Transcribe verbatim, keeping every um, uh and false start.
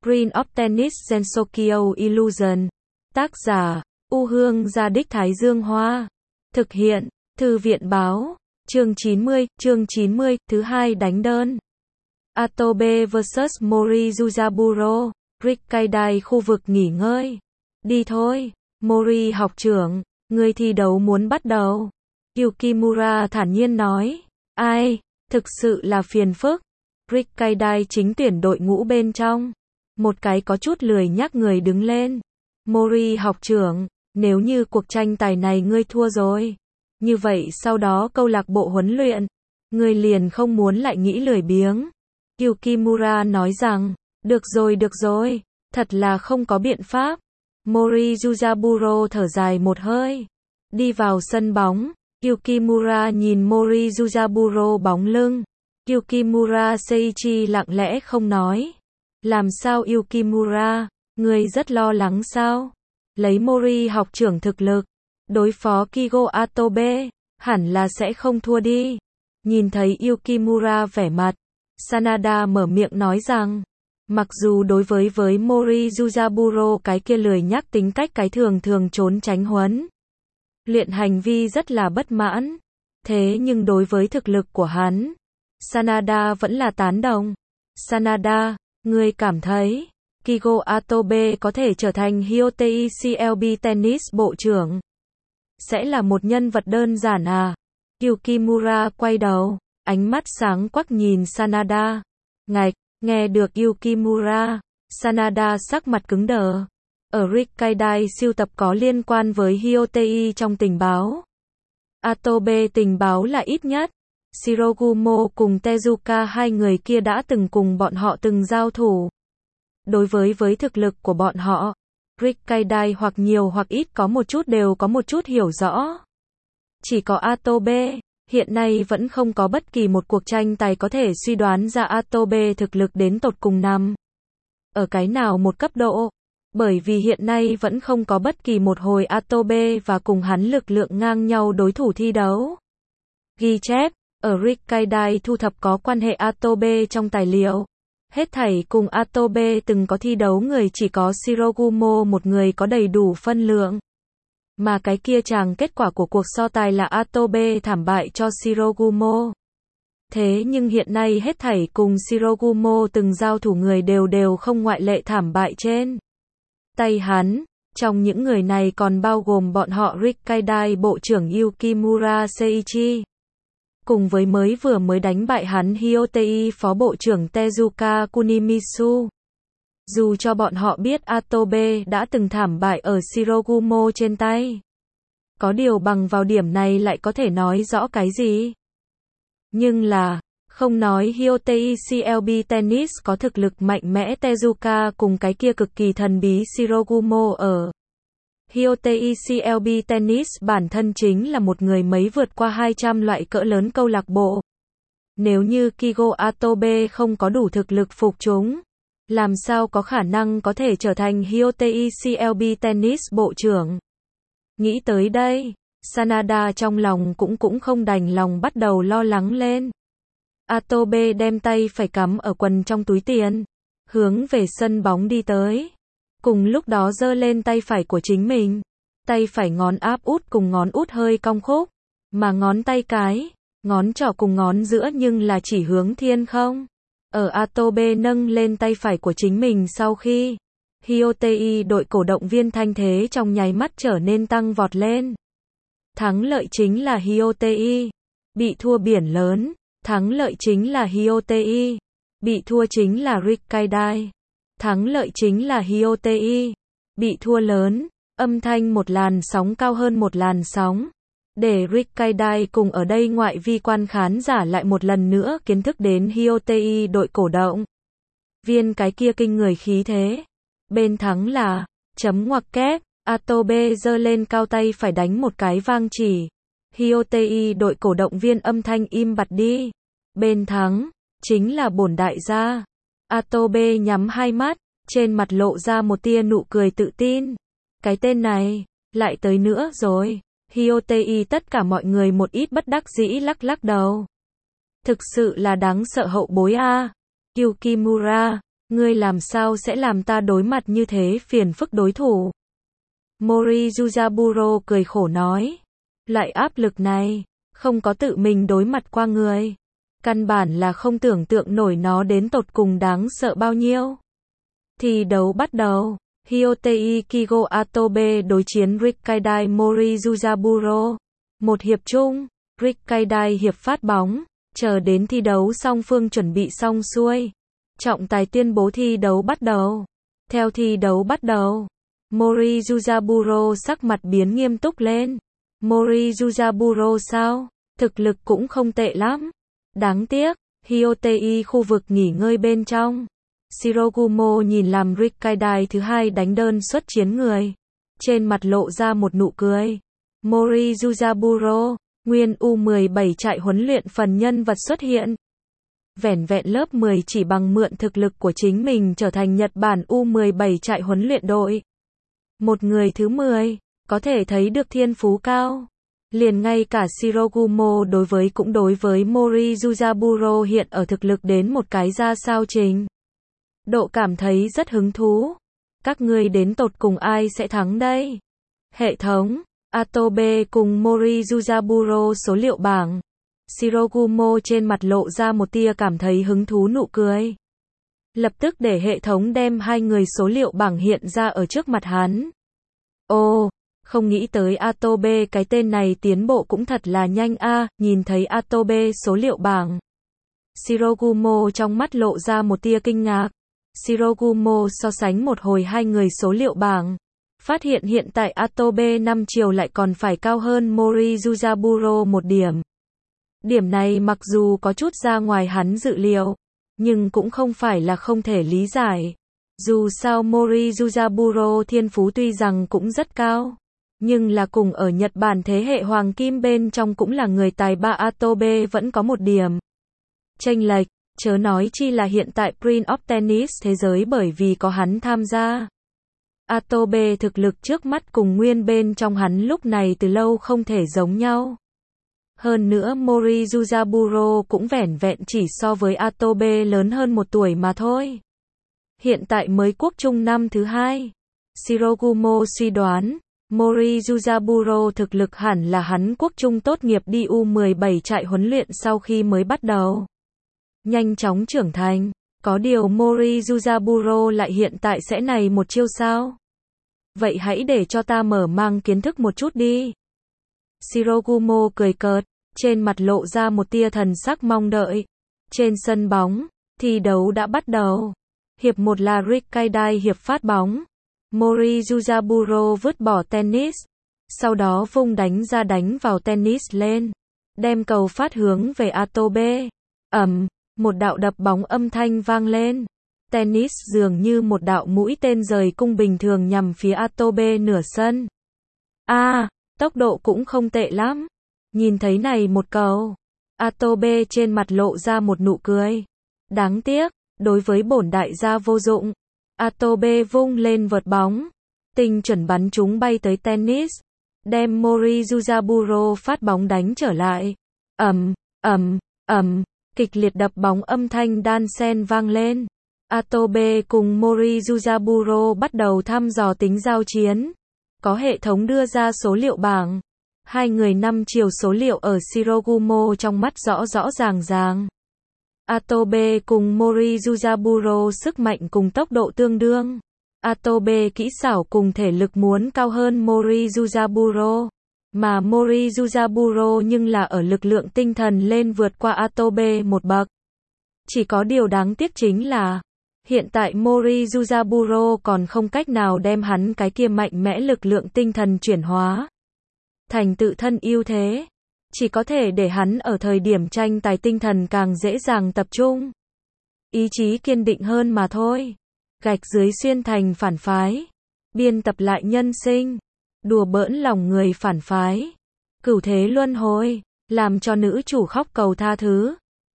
Green of Tennis Gensokyo Illusion. Tác giả, U Hương Gia Đích Thái Dương Hoa. Thực hiện, Thư viện Báo. Chương chín mươi, chương chín mươi, thứ hai đánh đơn. Atobe versus Mori Yuzaburo. Rikkaidai khu vực nghỉ ngơi. Đi thôi, Mori học trưởng, người thi đấu muốn bắt đầu. Yukimura thản nhiên nói. Ai, thực sự là phiền phức. Rikkaidai chính tuyển đội ngũ bên trong. Một cái có chút lười nhắc người đứng lên. Mori học trưởng, nếu như cuộc tranh tài này ngươi thua rồi, như vậy sau đó câu lạc bộ huấn luyện, ngươi liền không muốn lại nghĩ lười biếng. Yukimura nói rằng, được rồi được rồi, thật là không có biện pháp. Mori Yuzaburo thở dài một hơi. Đi vào sân bóng, Yukimura nhìn Mori Yuzaburo bóng lưng. Yukimura Seiichi lặng lẽ không nói. Làm sao Yukimura, ngươi rất lo lắng sao? Lấy Mori học trưởng thực lực, đối phó Kigo Atobe, hẳn là sẽ không thua đi. Nhìn thấy Yukimura vẻ mặt, Sanada mở miệng nói rằng, mặc dù đối với với Mori Yuzaburo cái kia lười nhắc tính cách cái thường thường trốn tránh huấn luyện hành vi rất là bất mãn, thế nhưng đối với thực lực của hắn, Sanada vẫn là tán đồng. Sanada, ngươi cảm thấy Kigo Atobe có thể trở thành Hyotei xê lờ bê Tennis bộ trưởng? Sẽ là một nhân vật đơn giản à? Yukimura quay đầu, ánh mắt sáng quắc nhìn Sanada. Ngạch, nghe được Yukimura, Sanada sắc mặt cứng đờ. Ở Rikkaidai siêu tập có liên quan với Hyotei trong tình báo. Atobe tình báo là ít nhất. Shirogumo cùng Tezuka hai người kia đã từng cùng bọn họ từng giao thủ. Đối với với thực lực của bọn họ, Rikkaidai hoặc nhiều hoặc ít có một chút đều có một chút hiểu rõ. Chỉ có Atobe, hiện nay vẫn không có bất kỳ một cuộc tranh tài có thể suy đoán ra Atobe thực lực đến tột cùng nằm ở cái nào một cấp độ. Bởi vì hiện nay vẫn không có bất kỳ một hồi Atobe và cùng hắn lực lượng ngang nhau đối thủ thi đấu. Ghi chép, ở Rikkaidai thu thập có quan hệ Atobe trong tài liệu. Hết thảy cùng Atobe từng có thi đấu người chỉ có Shirogumo một người có đầy đủ phân lượng. Mà cái kia chàng kết quả của cuộc so tài là Atobe thảm bại cho Shirogumo. Thế nhưng hiện nay hết thảy cùng Shirogumo từng giao thủ người đều đều không ngoại lệ thảm bại trên tay hắn. Trong những người này còn bao gồm bọn họ Rikkaidai bộ trưởng Yukimura Seiichi. Cùng với mới vừa mới đánh bại hắn Hyotei phó bộ trưởng Tezuka Kunimitsu. Dù cho bọn họ biết Atobe đã từng thảm bại ở Shirogumo trên tay. Có điều bằng vào điểm này lại có thể nói rõ cái gì? Nhưng là, không nói Hyotei xê lờ bê Tennis có thực lực mạnh mẽ Tezuka cùng cái kia cực kỳ thần bí Shirogumo ở. Hyotei xê lờ bê Tennis bản thân chính là một người mấy vượt qua hai trăm loại cỡ lớn câu lạc bộ. Nếu như Kigo Atobe không có đủ thực lực phục chúng, làm sao có khả năng có thể trở thành Hyotei xê lờ bê Tennis bộ trưởng? Nghĩ tới đây, Sanada trong lòng cũng cũng không đành lòng bắt đầu lo lắng lên. Atobe đem tay phải cắm ở quần trong túi tiền, hướng về sân bóng đi tới. Cùng lúc đó giơ lên tay phải của chính mình. Tay phải ngón áp út cùng ngón út hơi cong khúc, mà ngón tay cái, ngón trỏ cùng ngón giữa nhưng là chỉ hướng thiên không. Ở Atobe nâng lên tay phải của chính mình sau khi, Hyotei đội cổ động viên thanh thế trong nháy mắt trở nên tăng vọt lên. Thắng lợi chính là Hyotei, bị thua biển lớn. Thắng lợi chính là Hyotei, bị thua chính là Rikkaidai. Thắng lợi chính là Hyotei, bị thua lớn. Âm thanh một làn sóng cao hơn một làn sóng. Để Rikkaidai cùng ở đây ngoại vi quan khán giả lại một lần nữa kiến thức đến Hyotei đội cổ động viên cái kia kinh người khí thế. Bên thắng là, chấm ngoặc kép, Atobe giơ lên cao tay phải đánh một cái vang chỉ. Hyotei đội cổ động viên âm thanh im bặt đi. Bên thắng, chính là bổn đại gia. Atobe nhắm hai mắt, trên mặt lộ ra một tia nụ cười tự tin. Cái tên này, lại tới nữa rồi. Hyotei tất cả mọi người một ít bất đắc dĩ lắc lắc đầu. Thực sự là đáng sợ hậu bối a. Yukimura, Ngươi làm sao sẽ làm ta đối mặt như thế phiền phức đối thủ? Mori Yuzaburo cười khổ nói. Loại áp lực này, không có tự mình đối mặt qua người. Căn bản là không tưởng tượng nổi nó đến tột cùng đáng sợ bao nhiêu. Thi đấu bắt đầu. Hyotei Kigo Atobe đối chiến Rikkaidai Mori Yuzaburo. Một hiệp chung, Rikkaidai hiệp phát bóng, chờ đến thi đấu song phương chuẩn bị xong xuôi. Trọng tài tuyên bố thi đấu bắt đầu. Theo thi đấu bắt đầu, Mori Yuzaburo sắc mặt biến nghiêm túc lên. Mori Yuzaburo sao? Thực lực cũng không tệ lắm. Đáng tiếc, Hyotei khu vực nghỉ ngơi bên trong. Shirogumo nhìn làm Rikkaidai thứ hai đánh đơn xuất chiến người. Trên mặt lộ ra một nụ cười. Mori Yuzaburo, nguyên U mười bảy trại huấn luyện phần nhân vật xuất hiện. Vẻn vẹn lớp mười chỉ bằng mượn thực lực của chính mình trở thành Nhật Bản U mười bảy trại huấn luyện đội. Một người thứ mười, có thể thấy được thiên phú cao. Liền ngay cả Shirogumo đối với cũng đối với Mori Yuzaburo hiện ở thực lực đến một cái ra sao trình. Độ cảm thấy rất hứng thú. Các ngươi đến tột cùng ai sẽ thắng đây? Hệ thống, Atobe cùng Mori Yuzaburo số liệu bảng. Shirogumo trên mặt lộ ra một tia cảm thấy hứng thú nụ cười. Lập tức để hệ thống đem hai người số liệu bảng hiện ra ở trước mặt hắn. Ồ, không nghĩ tới Atobe cái tên này tiến bộ cũng thật là nhanh a, à, nhìn thấy Atobe số liệu bảng. Shirogumo trong mắt lộ ra một tia kinh ngạc. Shirogumo so sánh một hồi hai người số liệu bảng. Phát hiện hiện tại Atobe năm chiều lại còn phải cao hơn Mori Yuzaburo một điểm. Điểm này mặc dù có chút ra ngoài hắn dự liệu, nhưng cũng không phải là không thể lý giải. Dù sao Mori Yuzaburo thiên phú tuy rằng cũng rất cao, nhưng là cùng ở Nhật Bản thế hệ hoàng kim bên trong cũng là người tài ba. Atobe vẫn có một điểm chênh lệch, chớ nói chi là hiện tại Prince of Tennis thế giới bởi vì có hắn tham gia. Atobe thực lực trước mắt cùng nguyên bên trong hắn lúc này từ lâu không thể giống nhau. Hơn nữa Mori Yuzaburo cũng vẻn vẹn chỉ so với Atobe lớn hơn một tuổi mà thôi. Hiện tại mới quốc trung năm thứ hai. Shirogumo suy đoán, Mori Yuzaburo thực lực hẳn là hắn quốc trung tốt nghiệp đi U mười bảy trại huấn luyện sau khi mới bắt đầu. Nhanh chóng trưởng thành, có điều Mori Yuzaburo lại hiện tại sẽ này một chiêu sao? Vậy hãy để cho ta mở mang kiến thức một chút đi. Shirogumo cười cợt, trên mặt lộ ra một tia thần sắc mong đợi. Trên sân bóng, thi đấu đã bắt đầu. Hiệp một là Rikkaidai hiệp phát bóng. Mori Yuzaburo vứt bỏ tennis, sau đó vung đánh ra đánh vào tennis lên, đem cầu phát hướng về Atobe. Ầm, một đạo đập bóng âm thanh vang lên. Tennis dường như một đạo mũi tên rời cung bình thường nhằm phía Atobe nửa sân. A, à, tốc độ cũng không tệ lắm. Nhìn thấy này một cầu, Atobe trên mặt lộ ra một nụ cười. Đáng tiếc, đối với bổn đại gia vô dụng. Atobe vung lên vợt bóng, tinh chuẩn bắn chúng bay tới tennis, đem Mori Yuzaburo phát bóng đánh trở lại. Ầm, ầm, ầm, kịch liệt đập bóng âm thanh đan xen vang lên. Atobe cùng Mori Yuzaburo bắt đầu thăm dò tính giao chiến. Có hệ thống đưa ra số liệu bảng. Hai người năm chiều số liệu ở Shirogumo trong mắt rõ rõ ràng ràng. Atobe cùng Mori Yuzaburo sức mạnh cùng tốc độ tương đương. Atobe kỹ xảo cùng thể lực muốn cao hơn Mori Yuzaburo. Mà Mori Yuzaburo nhưng là ở lực lượng tinh thần lên vượt qua Atobe một bậc. Chỉ có điều đáng tiếc chính là, hiện tại Mori Yuzaburo còn không cách nào đem hắn cái kia mạnh mẽ lực lượng tinh thần chuyển hóa thành tự thân ưu thế. Chỉ có thể để hắn ở thời điểm tranh tài tinh thần càng dễ dàng tập trung. Ý chí kiên định hơn mà thôi. Gạch dưới xuyên thành phản phái. Biên tập lại nhân sinh. Đùa bỡn lòng người phản phái. Cửu thế luân hồi. Làm cho nữ chủ khóc cầu tha thứ.